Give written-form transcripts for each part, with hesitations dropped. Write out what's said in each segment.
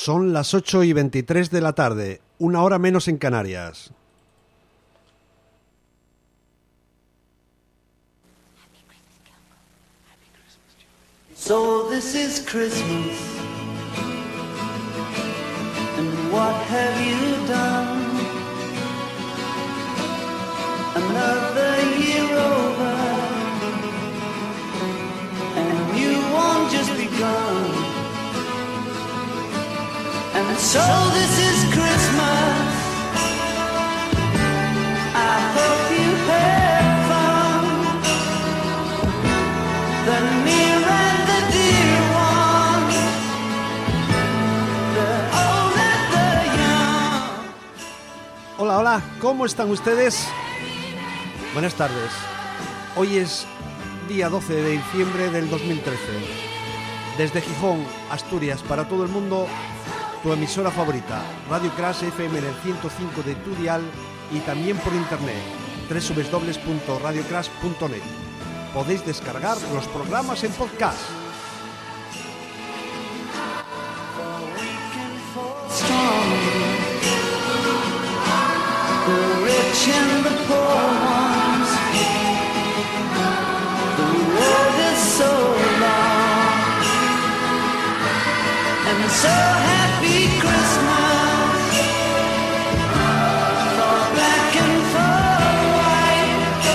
Son las 8:23 de la tarde, una hora menos en Canarias. So this is Christmas, and what have you done? Another year over, and you won't just begun. And so this is Christmas, I hope you had fun. The near and the dear ones, the old and the young. Hola, hola, ¿cómo están ustedes? Buenas tardes. Hoy es día 12 de diciembre del 2013. Desde Gijón, Asturias, para todo el mundo, tu emisora favorita, Radio Crash FM en el 105 de tu dial y también por internet, www.radiocrash.net. Podéis descargar los programas en podcast. So happy Christmas, for black and for white,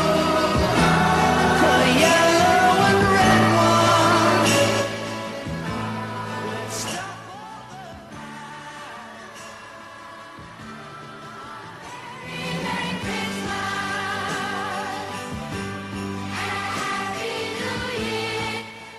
for yellow and red one. Let's stop all Merry Christmas, Happy New Year.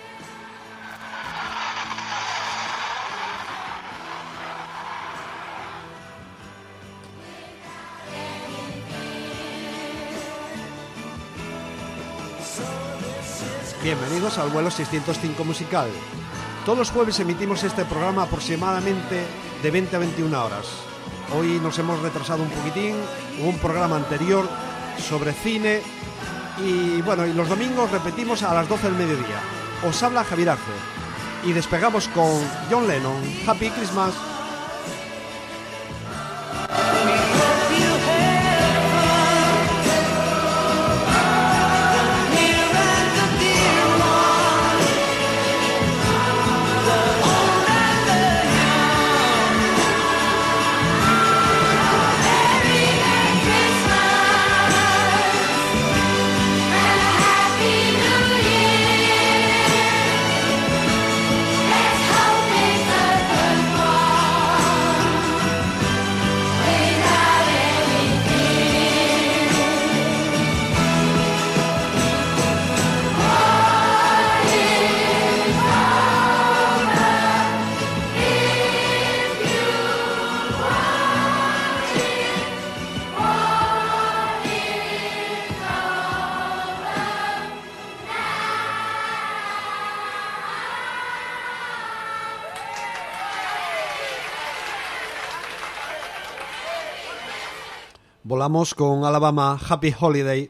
Bienvenidos al vuelo 605 musical. Todos los jueves emitimos este programa aproximadamente de 20 a 21 horas. Hoy nos hemos retrasado un poquitín, hubo un programa anterior sobre cine y bueno, y los domingos repetimos a las 12 del mediodía. Os habla Javier Arce y despegamos con John Lennon, Happy Christmas. Volamos con Alabama, Happy Holiday.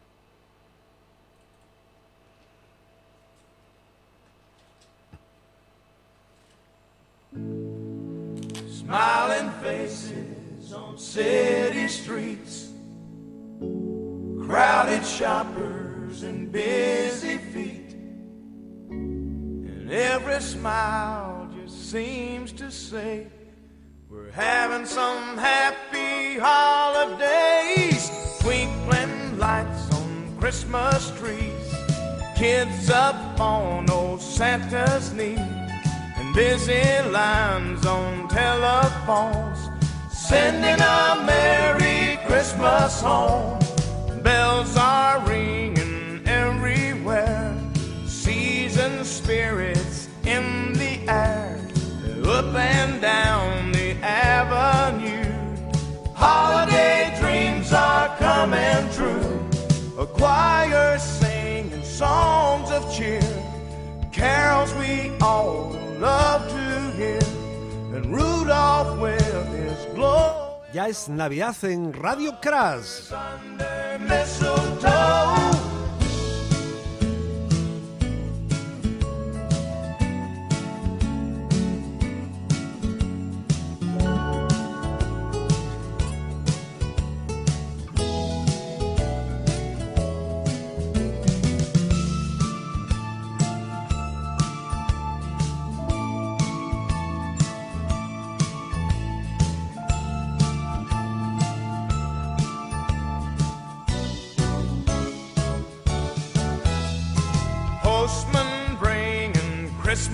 Smiling faces on city streets, crowded shoppers and busy feet, and every smile just seems to say we're having some happy holidays. Twinkling lights on Christmas trees, kids up on old Santa's knee, and busy lines on telephones sending a Merry Christmas home. Bells are ringing everywhere, season spirits in the air, up and down the avenue. Holiday dreams are coming true. A choir singing songs of cheer, carols we all love to hear, and Rudolph with his glory. Ya es Navidad en Radio Crash. Under mistletoe.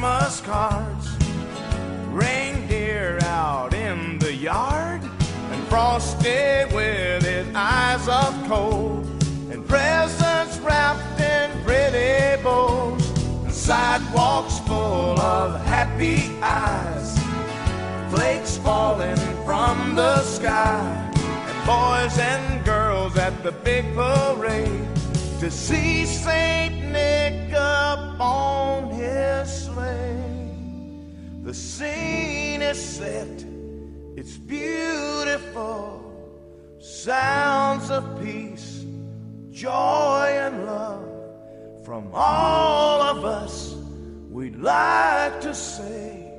Christmas cards, reindeer out in the yard, and Frosty with his eyes of coal, and presents wrapped in pretty bows, and sidewalks full of happy eyes, flakes falling from the sky, and boys and girls at the big parade to see Saint Nick up on his sleigh. The scene is set, it's beautiful, sounds of peace, joy and love from all of us. We'd like to say,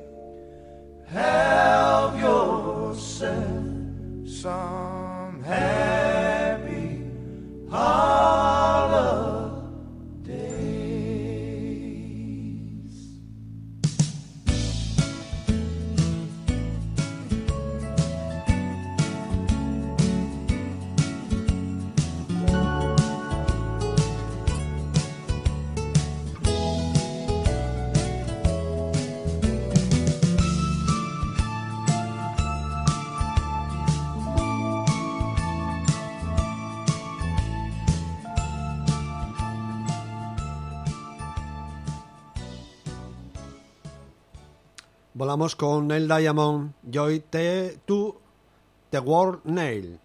have yourself some happy holidays. Volamos con Neil Diamond, Joy to the World Neil.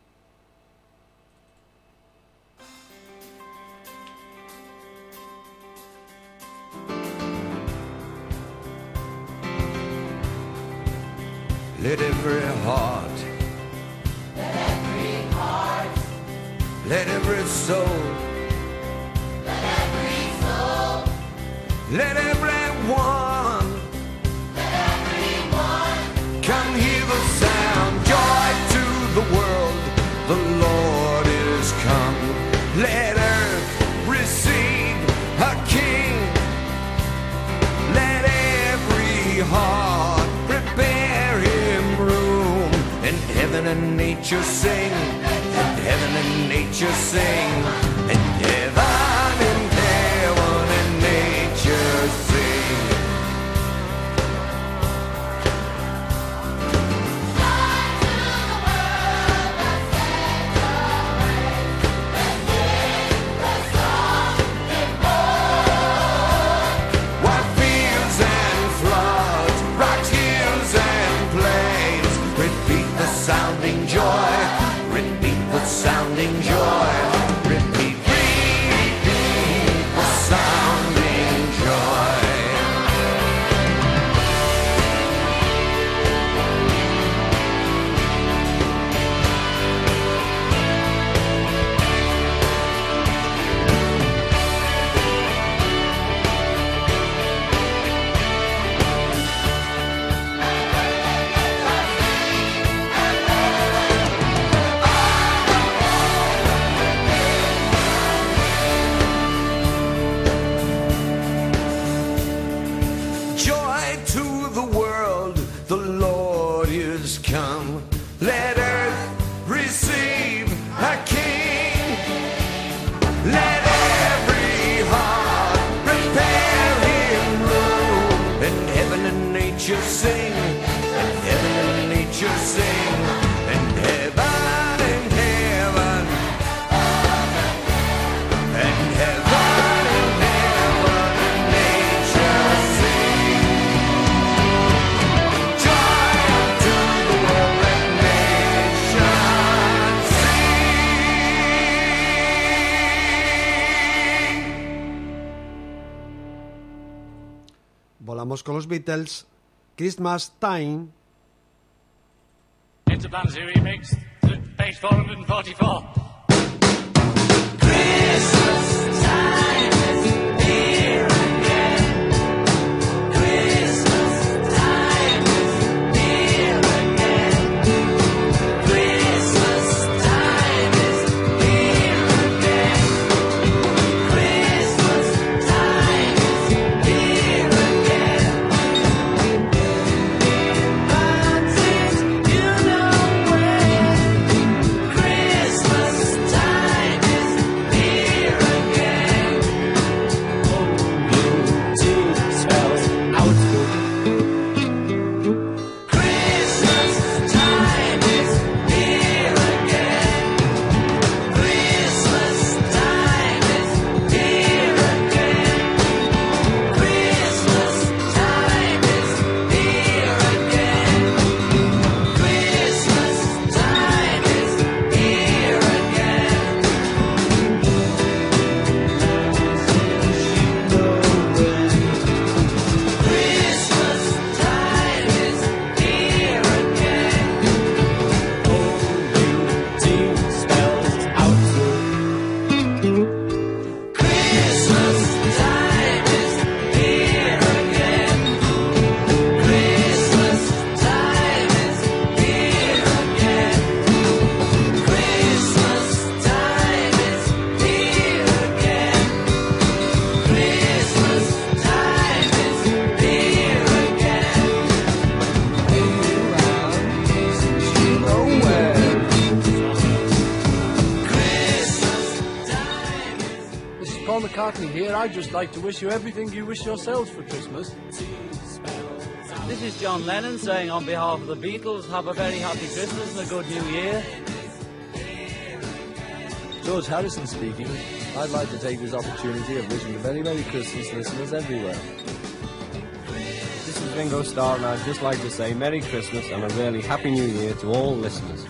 Let every heart, let every soul, let everyone, come hear the sound. Joy to the world, the Lord is come. Let earth receive a king. Let every heart prepare him room. And heaven and nature sing, and heaven and nature sing, and heaven and nature sing. Sounding joy, repeat the sounding joy, repeat, repeat the sounding joy. Let earth receive a king. Let every heart prepare him room. And heaven and nature sing, and heaven and nature sing, and heaven and heaven, and heaven and nature sing. Joy to the world, let nation sing. Volamos con los Beatles, Christmas Time. Interplanetary Remix, page 444. Christmas time is here again. Christmas time is here again. Christmas time is here again. Christmas time is here again. But since you know when Christmas McCartney here. I'd just like to wish you everything you wish yourselves for Christmas. This is John Lennon saying on behalf of the Beatles, have a very happy Christmas and a good New Year. George Harrison speaking. I'd like to take this opportunity of wishing a very Merry Christmas listeners everywhere. This is Ringo Starr, and I'd just like to say Merry Christmas and a really Happy New Year to all listeners.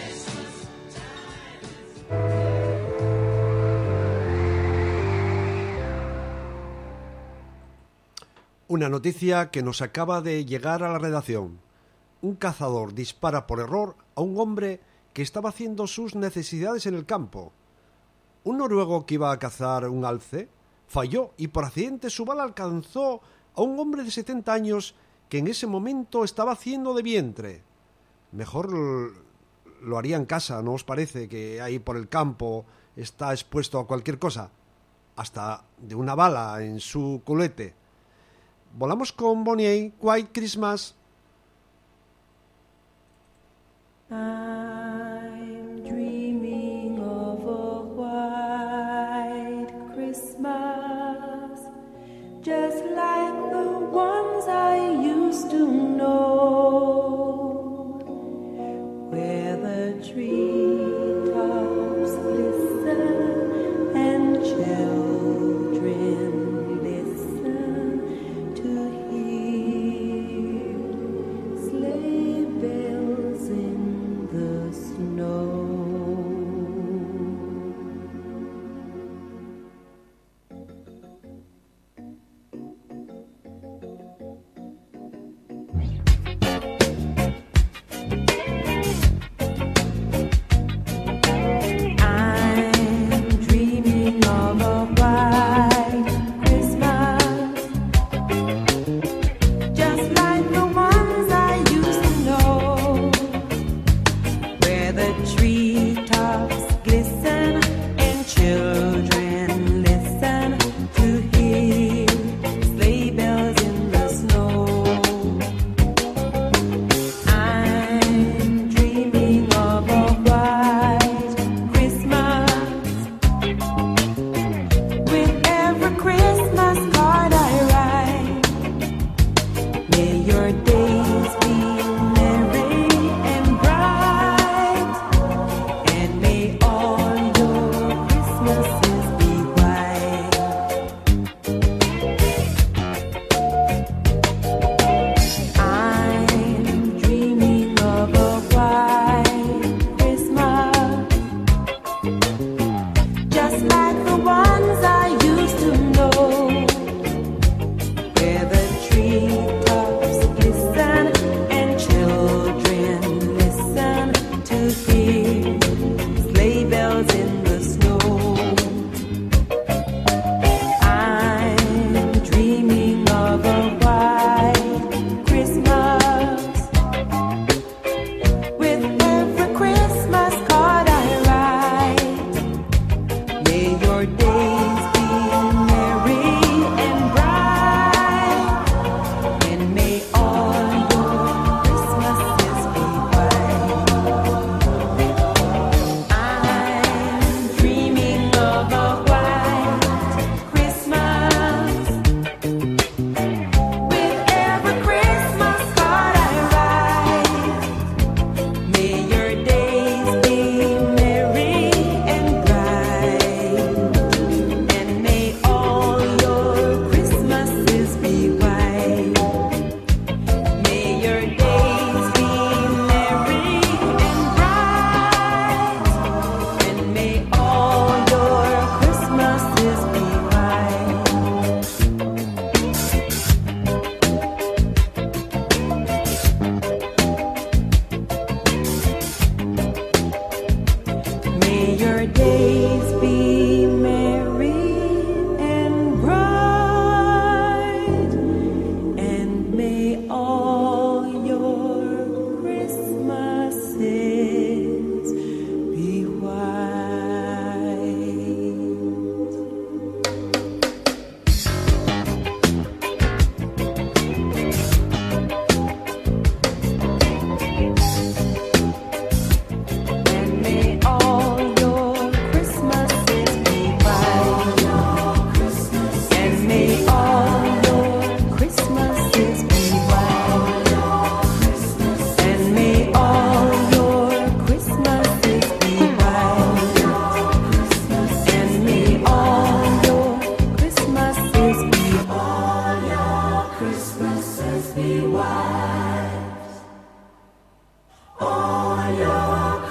Una noticia que nos acaba de llegar a la redacción. Un cazador dispara por error a un hombre que estaba haciendo sus necesidades en el campo. Un noruego que iba a cazar un alce falló y por accidente su bala alcanzó a un hombre de 70 años que en ese momento estaba haciendo de vientre. Mejor lo haría en casa, ¿no os parece? Que ahí por el campo está expuesto a cualquier cosa, hasta de una bala en su culete. Volamos con Bonnie, White Christmas. I'm dreaming of a white Christmas, just like the ones I used to know, where the treetops glisten and children listen to hear sleigh bells in the snow.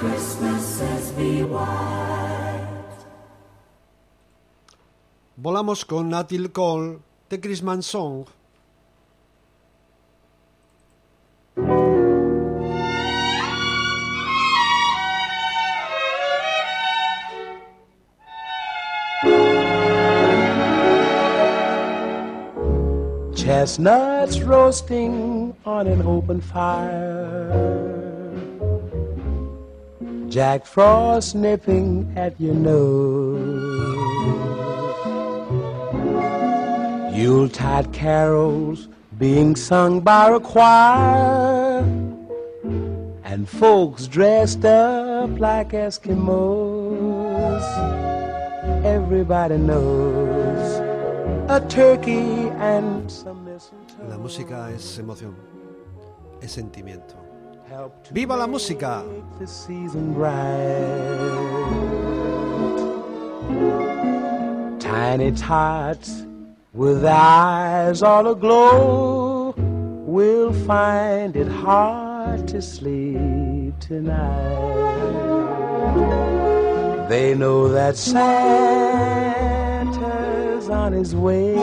Christmases be white. Volamos con Natalie Cole, The Christmas Song. Chestnuts roasting on an open fire, Jack Frost nipping at your nose, Yuletide carols being sung by a choir, and folks dressed up like Eskimos. Everybody knows a turkey and some mistletoe. La música es emoción, es sentimiento. ¡Viva la música! The season bright. Tiny tots with eyes all aglow will find it hard to sleep tonight. They know that Santa's on his way.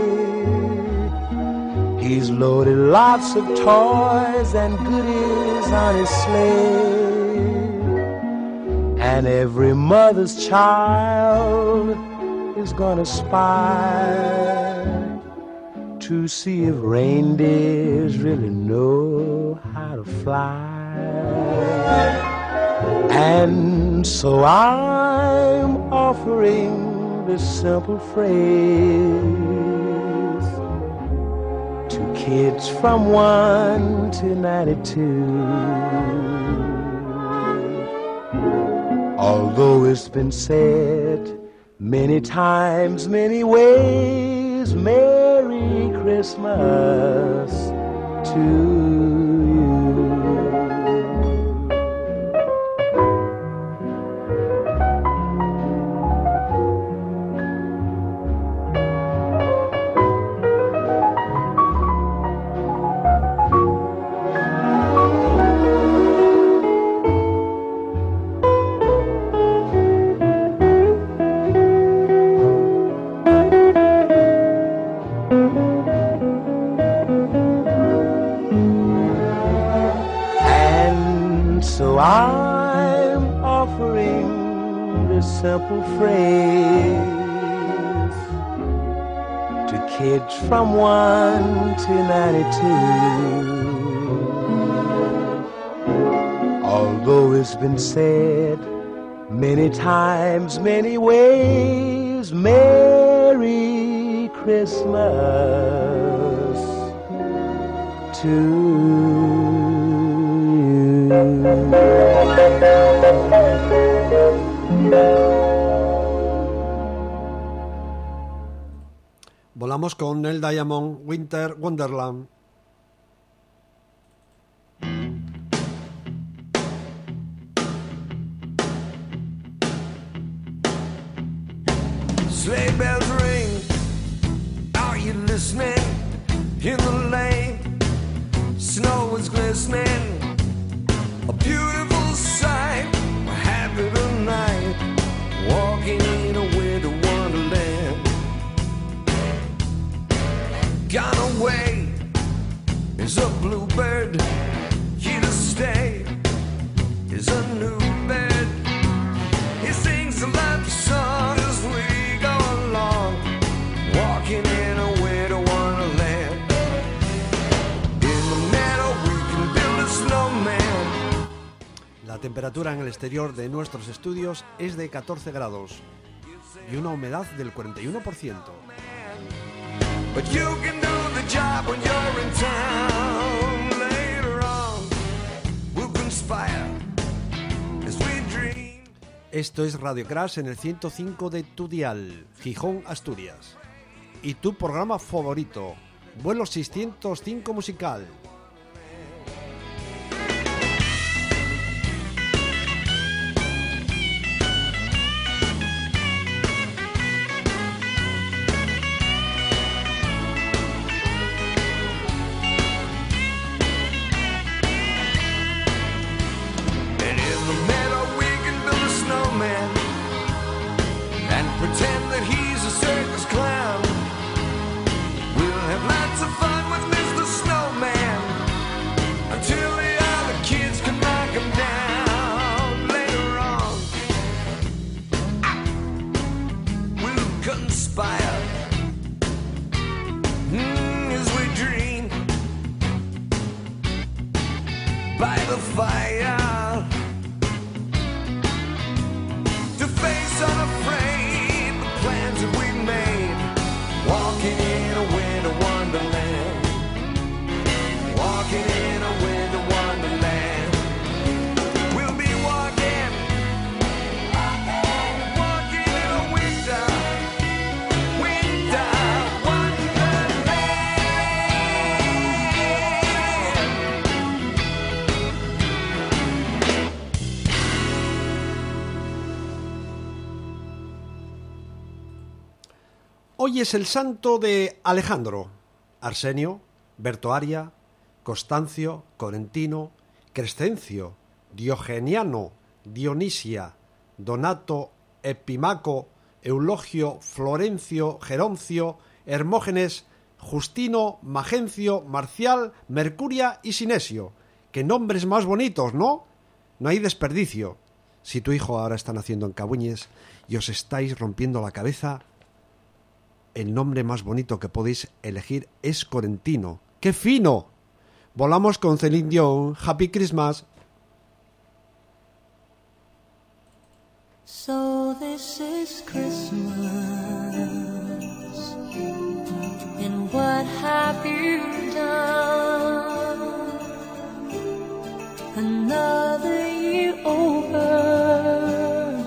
He's loaded lots of toys and goodies on his sleigh, and every mother's child is gonna spy to see if reindeers really know how to fly. And so I'm offering this simple phrase to kids from 1 to 92. Although it's been said many times, many ways, Merry Christmas to you. So I'm offering this simple phrase to kids from 1 to 92. Although it's been said many times, many ways, Merry Christmas to you. Volamos con Neil Diamond, Winter Wonderland. Sleigh bells ring, are you listening? In the lane, snow is glistening, a beautiful sight. We're happy tonight, walking in a winter wonderland. Gone away is a bluebird, here to stay is a new bird. He sings a love song as we go along, walking in a winter wonderland. In the meadow we can build a snowman. La temperatura en el exterior de nuestros estudios es de 14 grados y una humedad del 41%. But you can do the job when you're in town. Later on, we'll conspire as we dream. Esto es Radio Crash en el 105 de tu dial, Gijón, Asturias. Y tu programa favorito, Vuelo 605 Musical. And in the meadow Hoy es el santo de Alejandro, Arsenio, Bertoaria, Constancio, Corentino, Crescencio, Diogeniano, Dionisia, Donato, Epimaco, Eulogio, Florencio, Geroncio, Hermógenes, Justino, Magencio, Marcial, Mercuria y Sinesio. ¡Qué nombres más bonitos!, ¿no? No hay desperdicio. Si tu hijo ahora está naciendo en Cabuñes y os estáis rompiendo la cabeza, el nombre más bonito que podéis elegir es Corentino. ¡Qué fino! Volamos con Celine Dion. Happy Christmas. So this is Christmas, and what have you done? Another year over,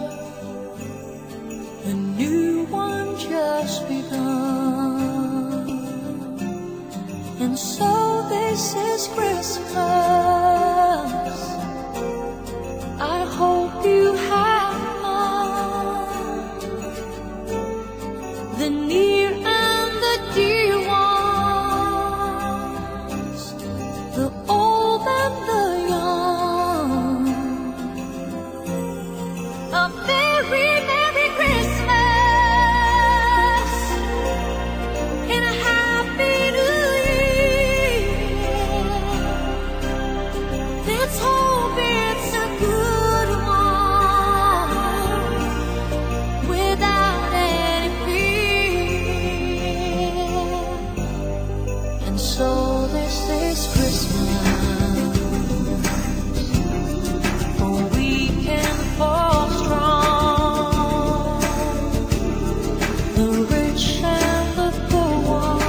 a new one just begun, and so this is Christmas. I hope you have the near and the dear ones, the old and the young. A very Merry Christmas and a Happy New Year. Let's hope it's a good one without any fear. And so this is Christmas, for we can fall strong, the rich and the poor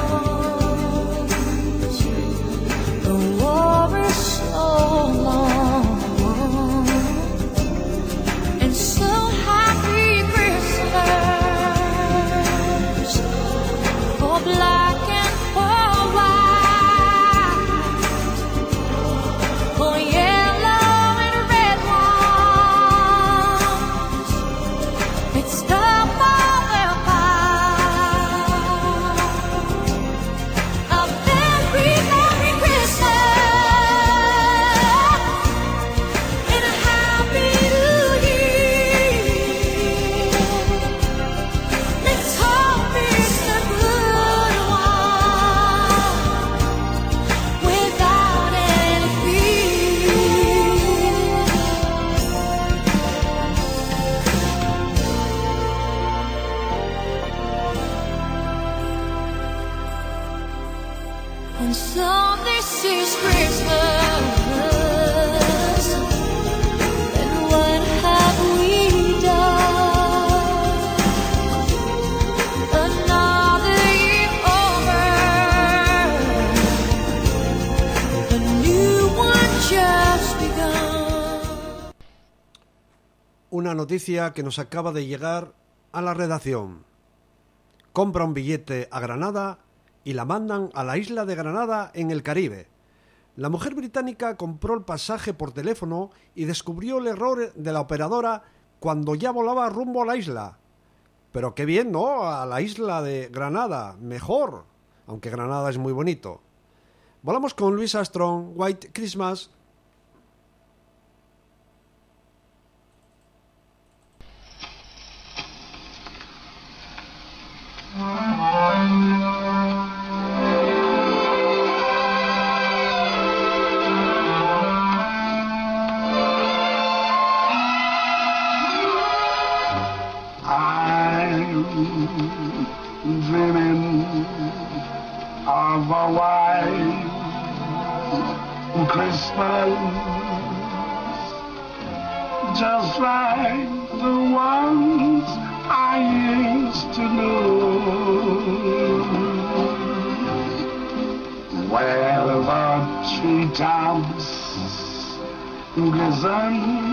ones. The war is so long, and so happy Christmas for black and for white, for yellow and red ones. It's the mother pie. A very Merry Christmas and a Happy New Year. Let's hope it's a good one without any fear. And so this is Christmas, and what have we done? Another year over, a new one just begun. Una noticia que nos acaba de llegar a la redacción. Compra un billete a Granada y la mandan a la isla de Granada en el Caribe. La mujer británica compró el pasaje por teléfono y descubrió el error de la operadora cuando ya volaba rumbo a la isla. Pero qué bien, ¿no? A la isla de Granada, mejor, aunque Granada es muy bonito. Volamos con Louis Armstrong, White Christmas. I'm dreaming of a white Christmas, just like the ones I used to know, where the treetops glisten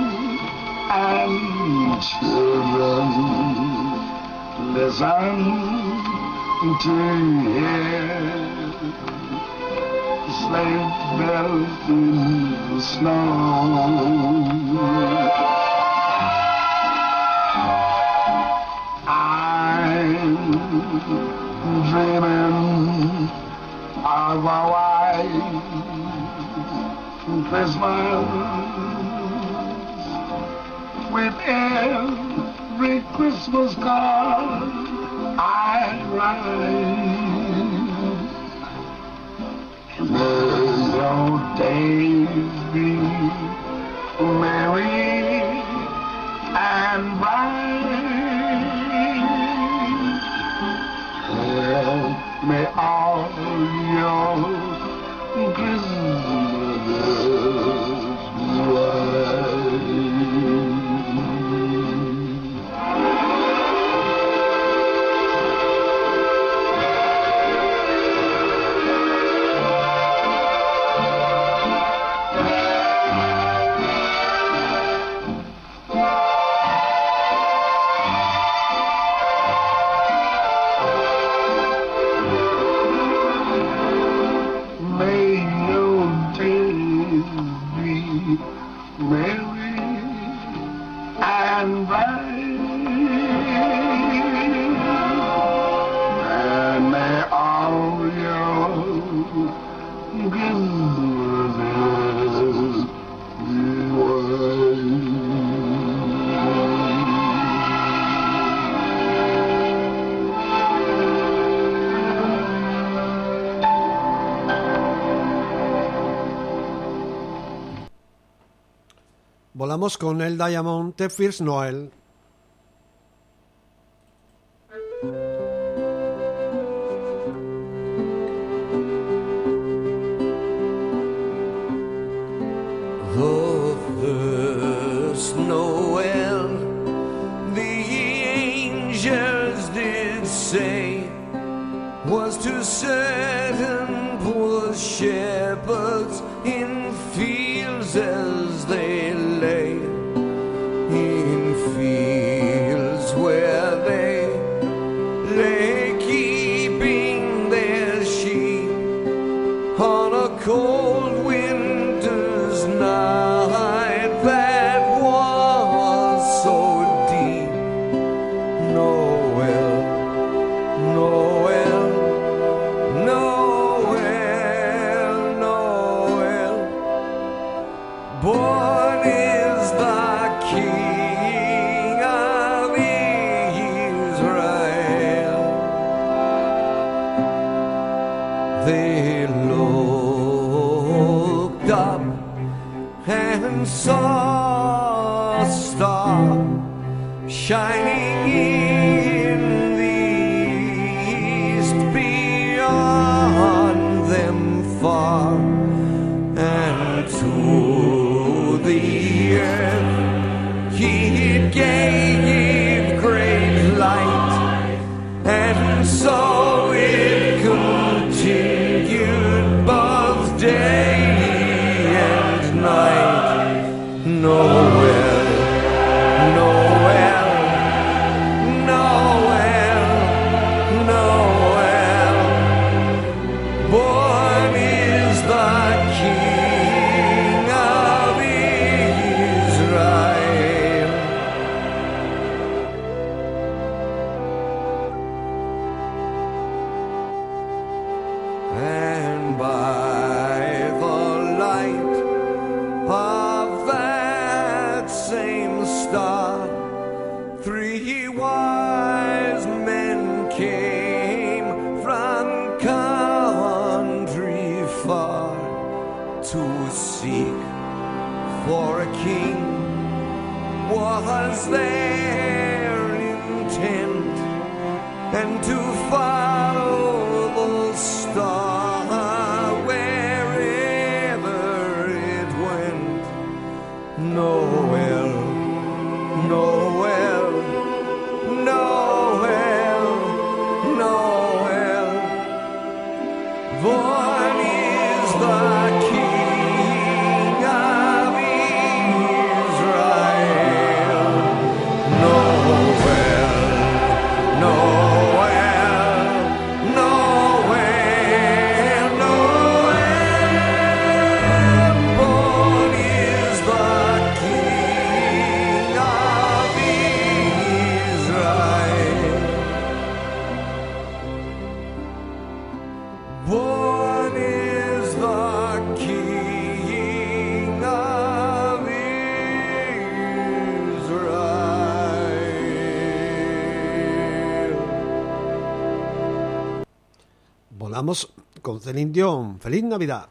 and children listen to hear sleigh bells in the snow. I'm dreaming of a white Christmas. With every Christmas card I write, may your days be merry and bright. May all your Christmases be white. Volamos con el Diamond, The First Noel. The first Noel, the angels did say, was to certain poor shepherds in fields as they lay, in fields where they lay keeping their sheep on a cold winter's night that was so deep. Noel, Noel, Noel, Noel, born is the King of Israel. They looked up and saw a star shining in the east beyond them far, and to the earth he gave great light, and so it continued both day and night. Noel, Noel, Noel, Noel, born is the King of Israel. And by the light of that same star, three wise men came from country far to seek for a king. Was their intent, and to follow the star wherever it went. Noel, Noel, Noel, Noel, born is the King of Israel. Noel, Noel, Vamos con Celine Dion. ¡Feliz Navidad!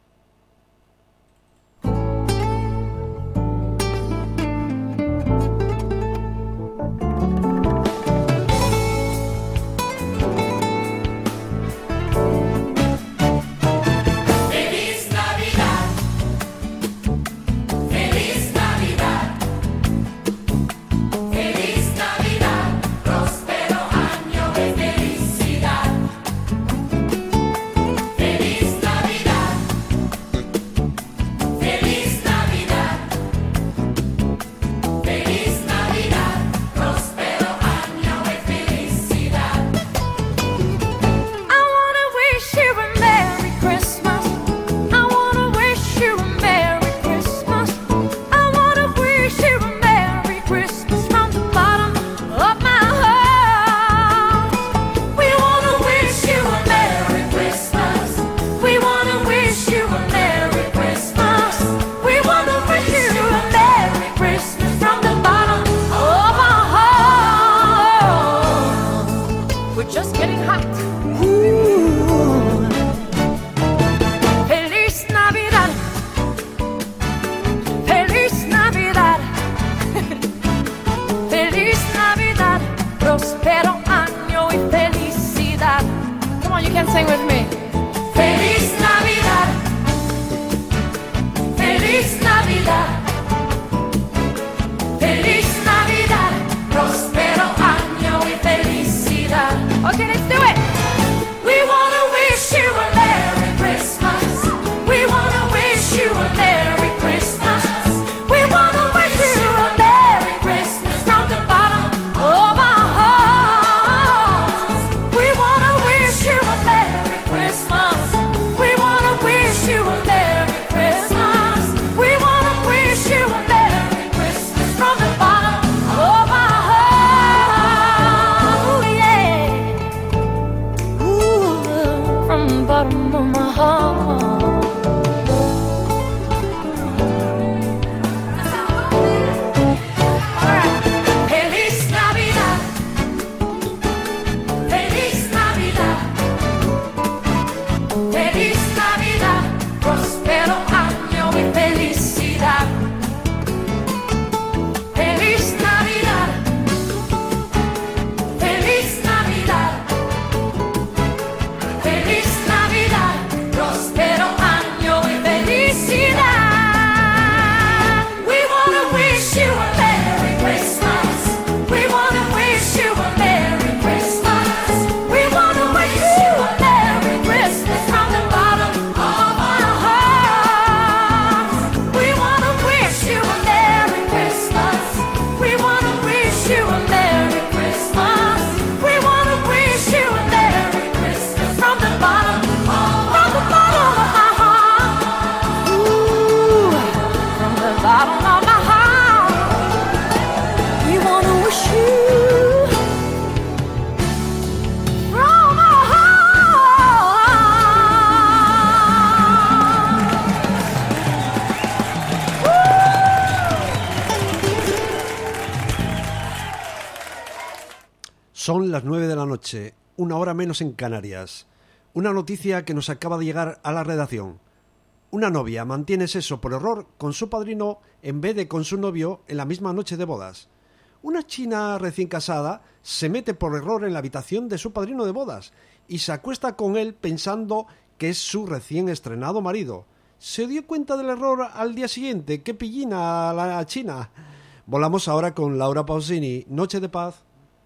Son las 9 de la noche, una hora menos en Canarias. Una noticia que nos acaba de llegar a la redacción. Una novia mantiene sexo por error con su padrino en vez de con su novio en la misma noche de bodas. Una china recién casada se mete por error en la habitación de su padrino de bodas y se acuesta con él pensando que es su recién estrenado marido. ¿Se dio cuenta del error al día siguiente? ¡Qué pillina la china! Volamos ahora con Laura Pausini, Noche de Paz.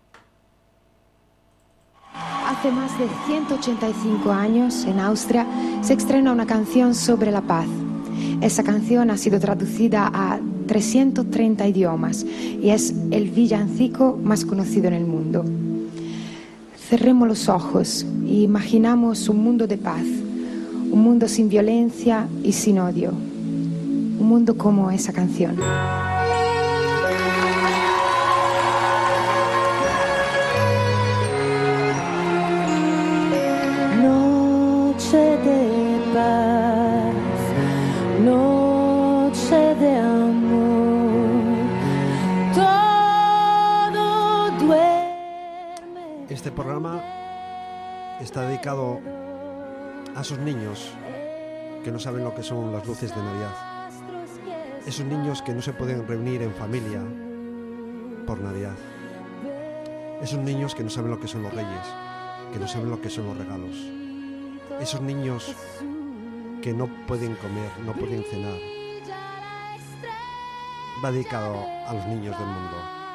Hace más de 185 años, en Austria, se estrena una canción sobre la paz. Esa canción ha sido traducida a 330 idiomas y es el villancico más conocido en el mundo. Cerremos los ojos e imaginamos un mundo de paz, un mundo sin violencia y sin odio, un mundo como esa canción. Noche de paz, noche de amor, todo duerme. Este programa está dedicado a esos niños que no saben lo que son las luces de Navidad, esos niños que no se pueden reunir en familia por Navidad, esos niños que no saben lo que son los reyes, que no saben lo que son los regalos, esos niños que no pueden comer, no pueden cenar. Va dedicado a los niños del mundo.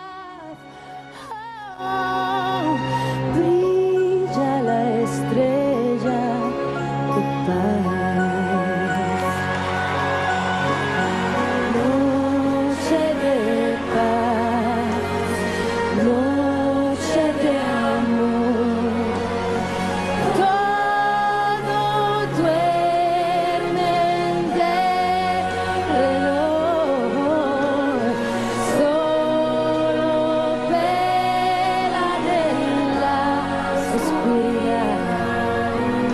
Brilla la estrella de paz. Noche de paz, noche de amor. Todo duerme alrededor. Solo vela de la oscuridad.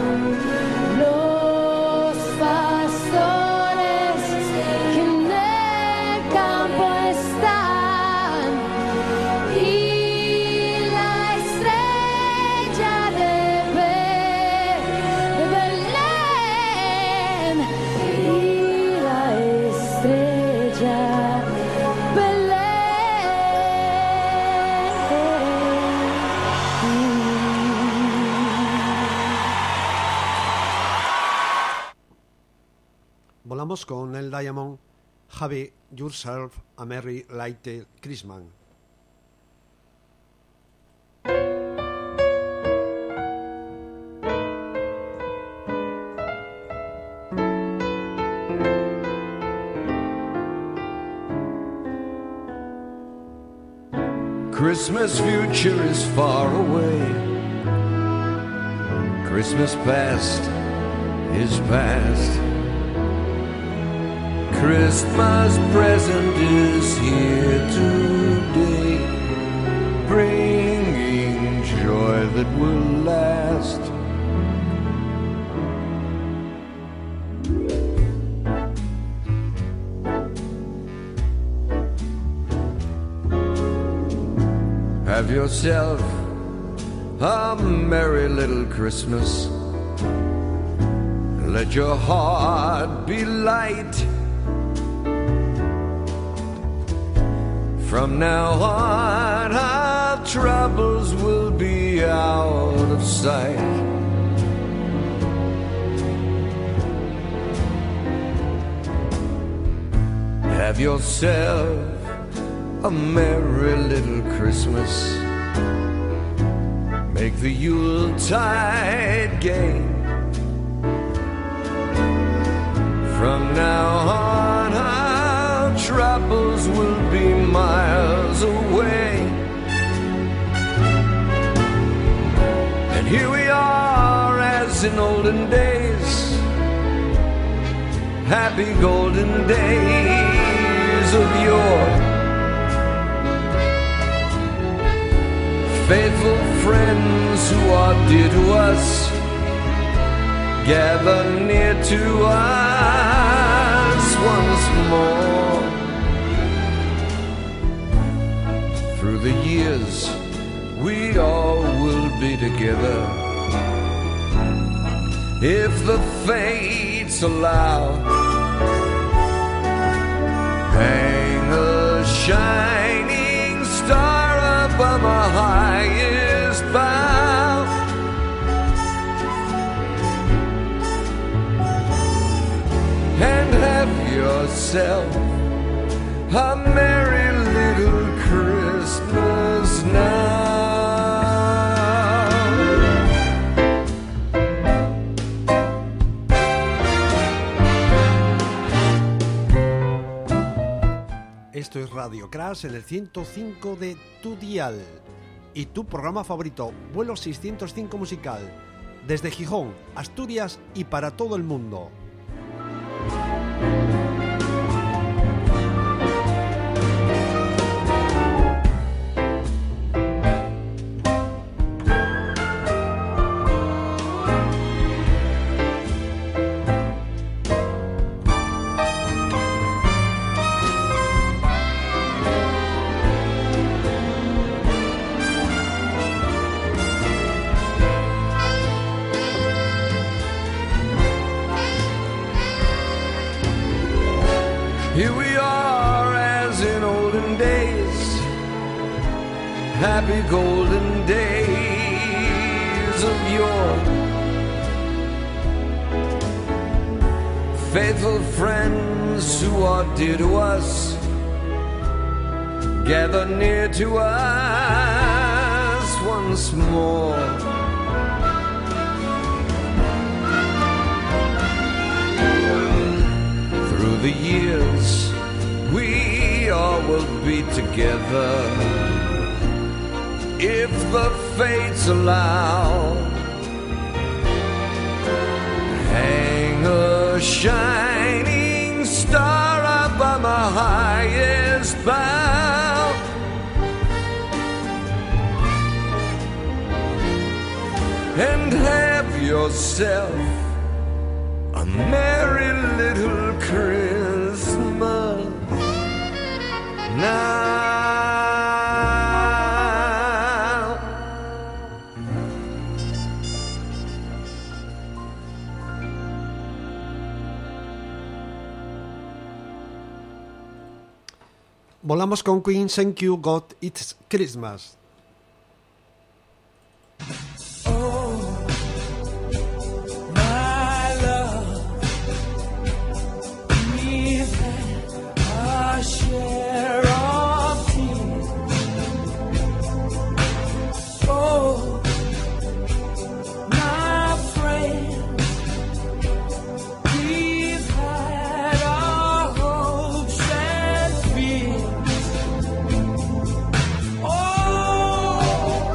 Los pastores que en el campo están y la estrella de Belén y la estrella Volamos con el Diamond, Have Yourself a Merry Little Christmas. Christmas future is far away. Christmas past is past. Christmas present is here today, bringing joy that will last. Have yourself a merry little Christmas. Let your heart be light. From now on, our troubles will be out of sight. Have yourself a merry little Christmas. Make the Yuletide gay. From now on, our troubles will be miles away. And here we are as in olden days, happy golden days of yore. Faithful friends who are dear to us gather near to us once more. Through the years we all will be together, if the fates allow. Hang a shining star above our highest bough, and have yourself a merry little Christmas now. Esto es Radio Crash en el 105 de tu dial y tu programa favorito, Vuelo 605 Musical, desde Gijón, Asturias y para todo el mundo. happy golden days of yore. Faithful friends who are dear to us, gather near to us once more. Through the years, we all will be together, if the fates allow. Hang a shining star up on the highest bough, and have yourself a merry little Christmas now. Volamos con Queen, Thank You God It's Christmas. Share of tears. Oh, my friend, we've had our hopes and fears. Oh,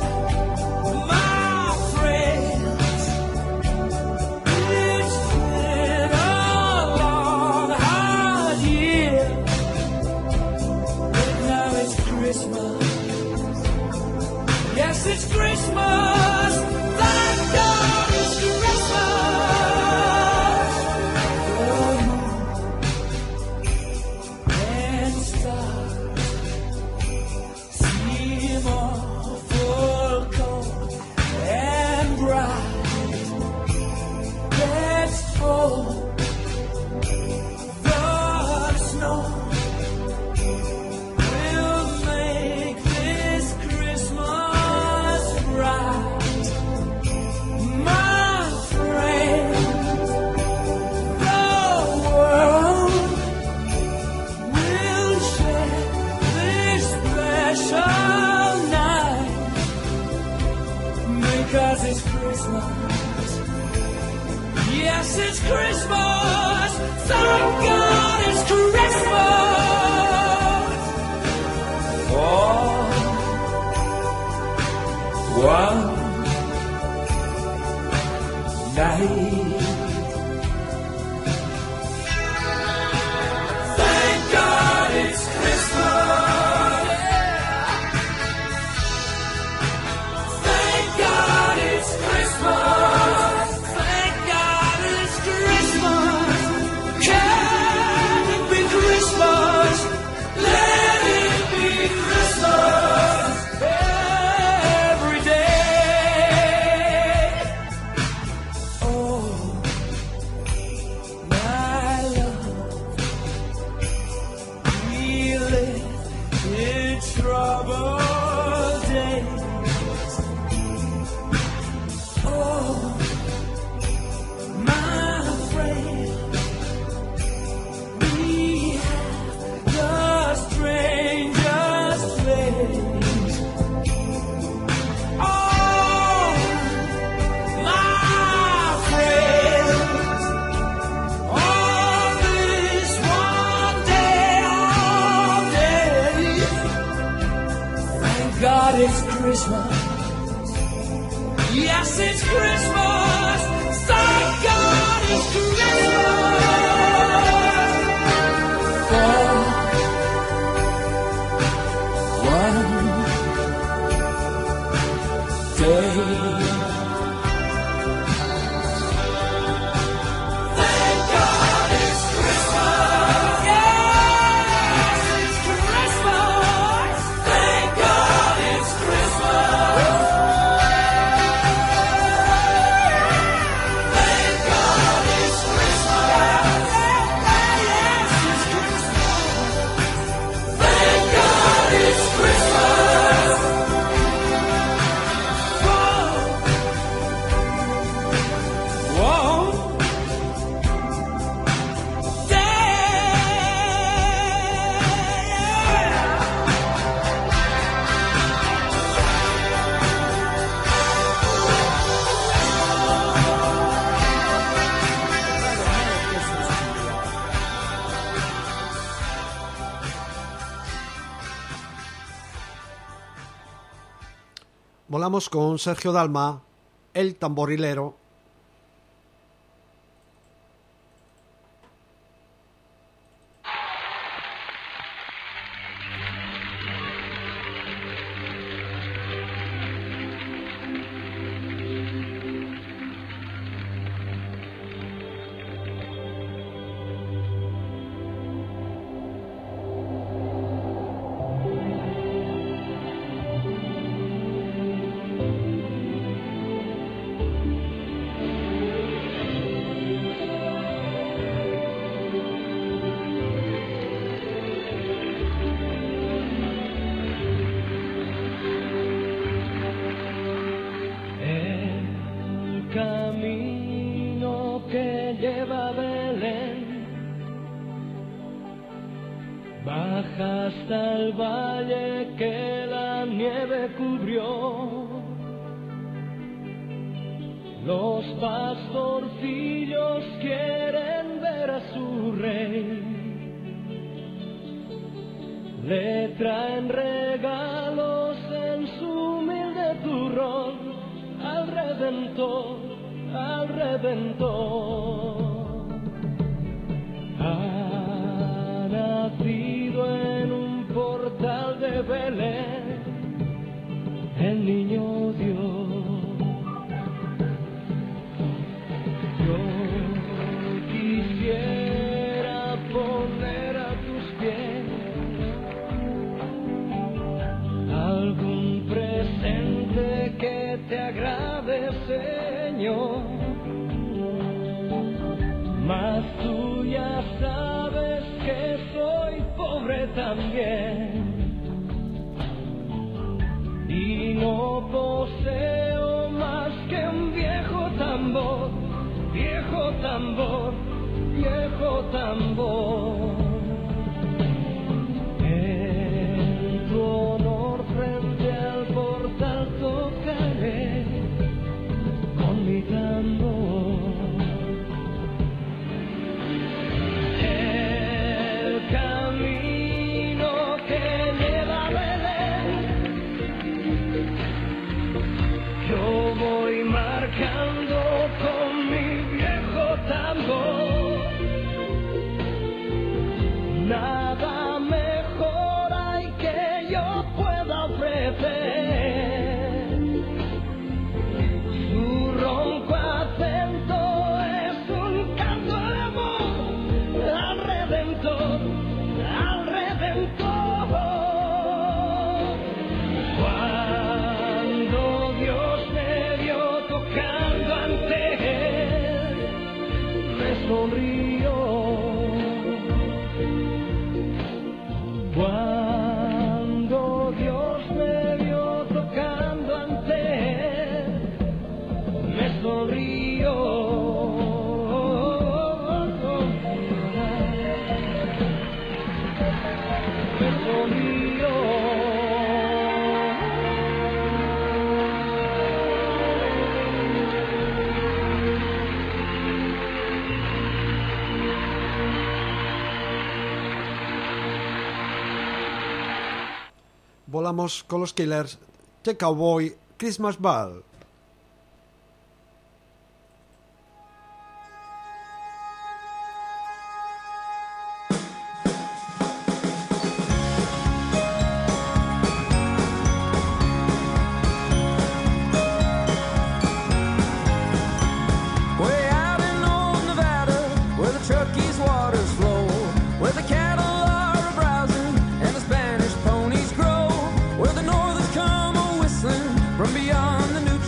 my friends, it's been a long, hard year. Christmas. Yes, it's Christmas. Thank God it's Christmas. The moon and stars seem awful cold and bright. Let's hope the snow because it's Christmas. Yes, it's Christmas. Thank God it's Christmas. For one night. Thank God it's Christmas. It's Christmas. Yes, it's Christmas. Thank God it's Christmas. For one day. Volamos con Sergio Dalma, el tamborilero. Baja hasta el valle que la nieve cubrió. Los pastorcillos quieren ver a su rey. Le traen regalos en su humilde turrón al Redentor, al Redentor. Ha nacido en un portal de Belén el niño Dios. Yo quisiera poner a tus pies algún presente que te agrade, Señor, mas tú ya sabes que soy pobre también y no poseo más que un viejo tambor, viejo tambor, viejo tambor. En tu honor frente al portal tocaré con mi tambor. El camino que lleva a Belén, yo voy marcando con mi viejo tambor. Nada mejor hay que yo pueda ofrecer. Su ronco acento es un canto de amor al Redentor, al Redentor. Cuando Dios me vio tocando ante él, me sonrió. Cuando Dios me vio tocando ante él, me sonrió. Me sonrió. Volamos con los Killers, The Cowboy Christmas Ball. Way out in old Nevada, where the Truckee's waters flow, where the cattle are browsing and the Spanish ponies grow, where the northers come a-whistling from beyond the New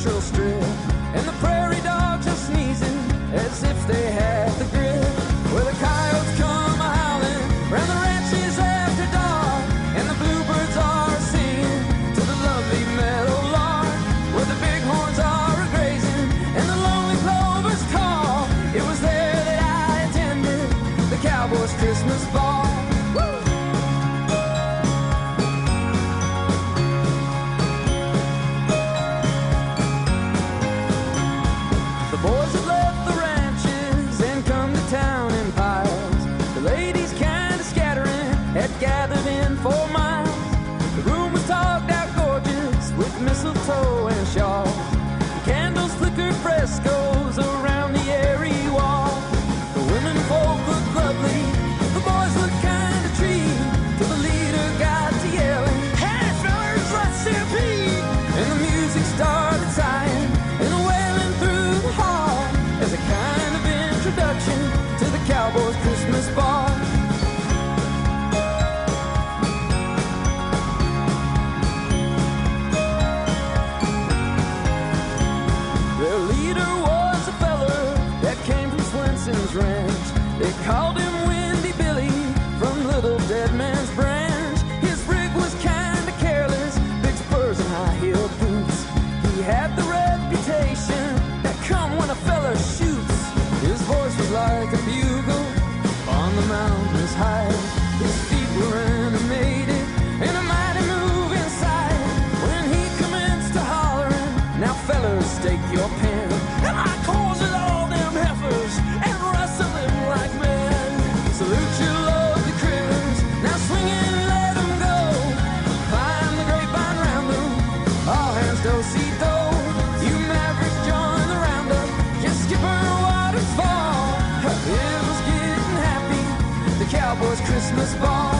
high-heel boots. He had the reputation that come when a fella shoots. His voice was like a bugle on the mountains high. His feet were animated in a mighty move inside. When he commenced to hollering, now fellas, stake your pen. And I calls it all them heifers and wrestle them like men. Salute your lovely critters, now swing and let them go. Climb the grapevine round them, all hands do-si-do. You mavericks join the roundup, just skip her waterfall. It was getting happy, the Cowboys' Christmas ball.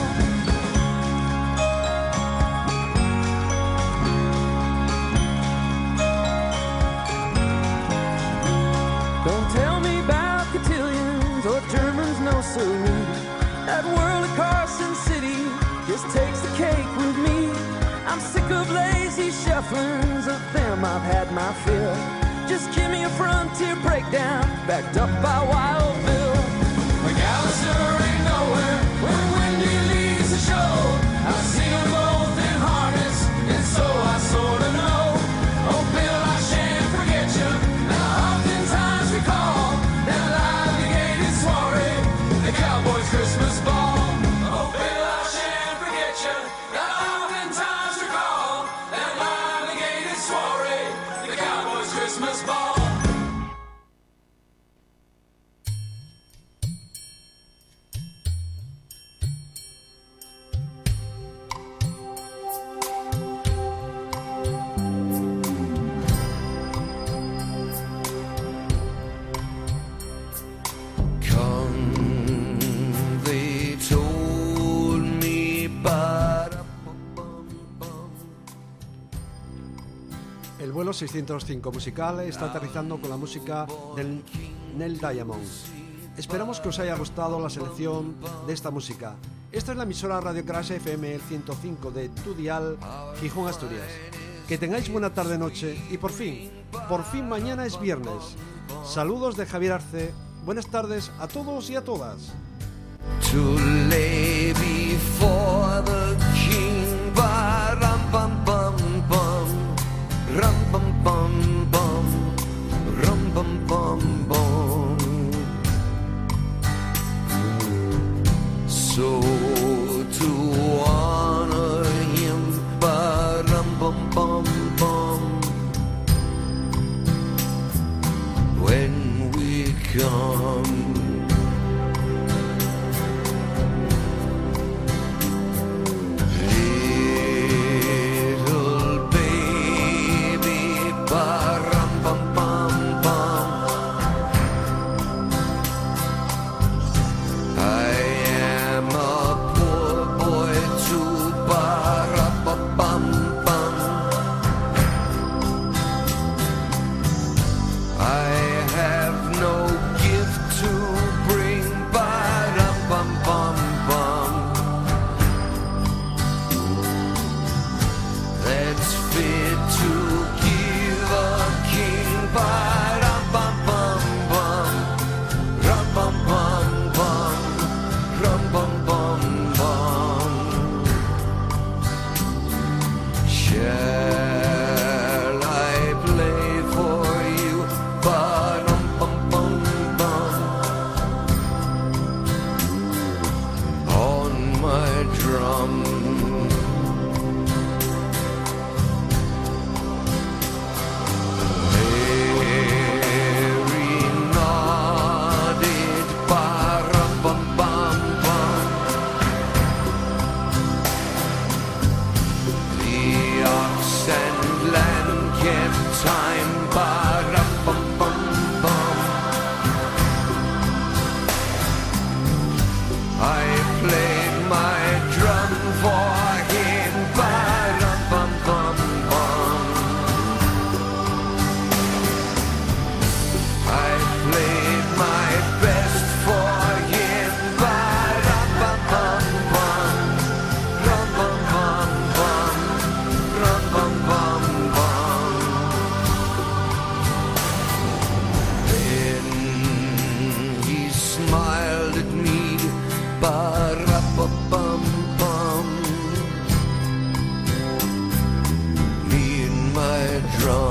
Don't tell me about cotillions or Germans, no siree. That world of Carson City just takes the cake with me. I'm sick of lazy shufflings, of them I've had my fill. Just give me a frontier breakdown, backed up by Wild Bill. McAllister ain't nowhere when Wendy leaves the show. I've seen them both in harness, and so I sorta know. Oh, Bill, I shan't forget you. Now I oftentimes recall that live-gated soiree, the Cowboys' Christmas ball. Oh, Bill, I shan't forget you. Now I oftentimes recall that live-gated soiree, the Cowboys' Christmas ball. El vuelo 605 musical está aterrizando con la música del Neil Diamond. Esperamos que os haya gustado la selección de esta música. Esta es la emisora Radio Crash FM, el 105 de tu dial, Gijón, Asturias. Que tengáis buena tarde-noche y por fin mañana es viernes. Saludos de Javier Arce. Buenas tardes a todos y a todas. To lay before the king, rum bum bum bum, rum bum bum bum, rum bum bum bum. So to honor him, rum bum bum bum. When we come. drum.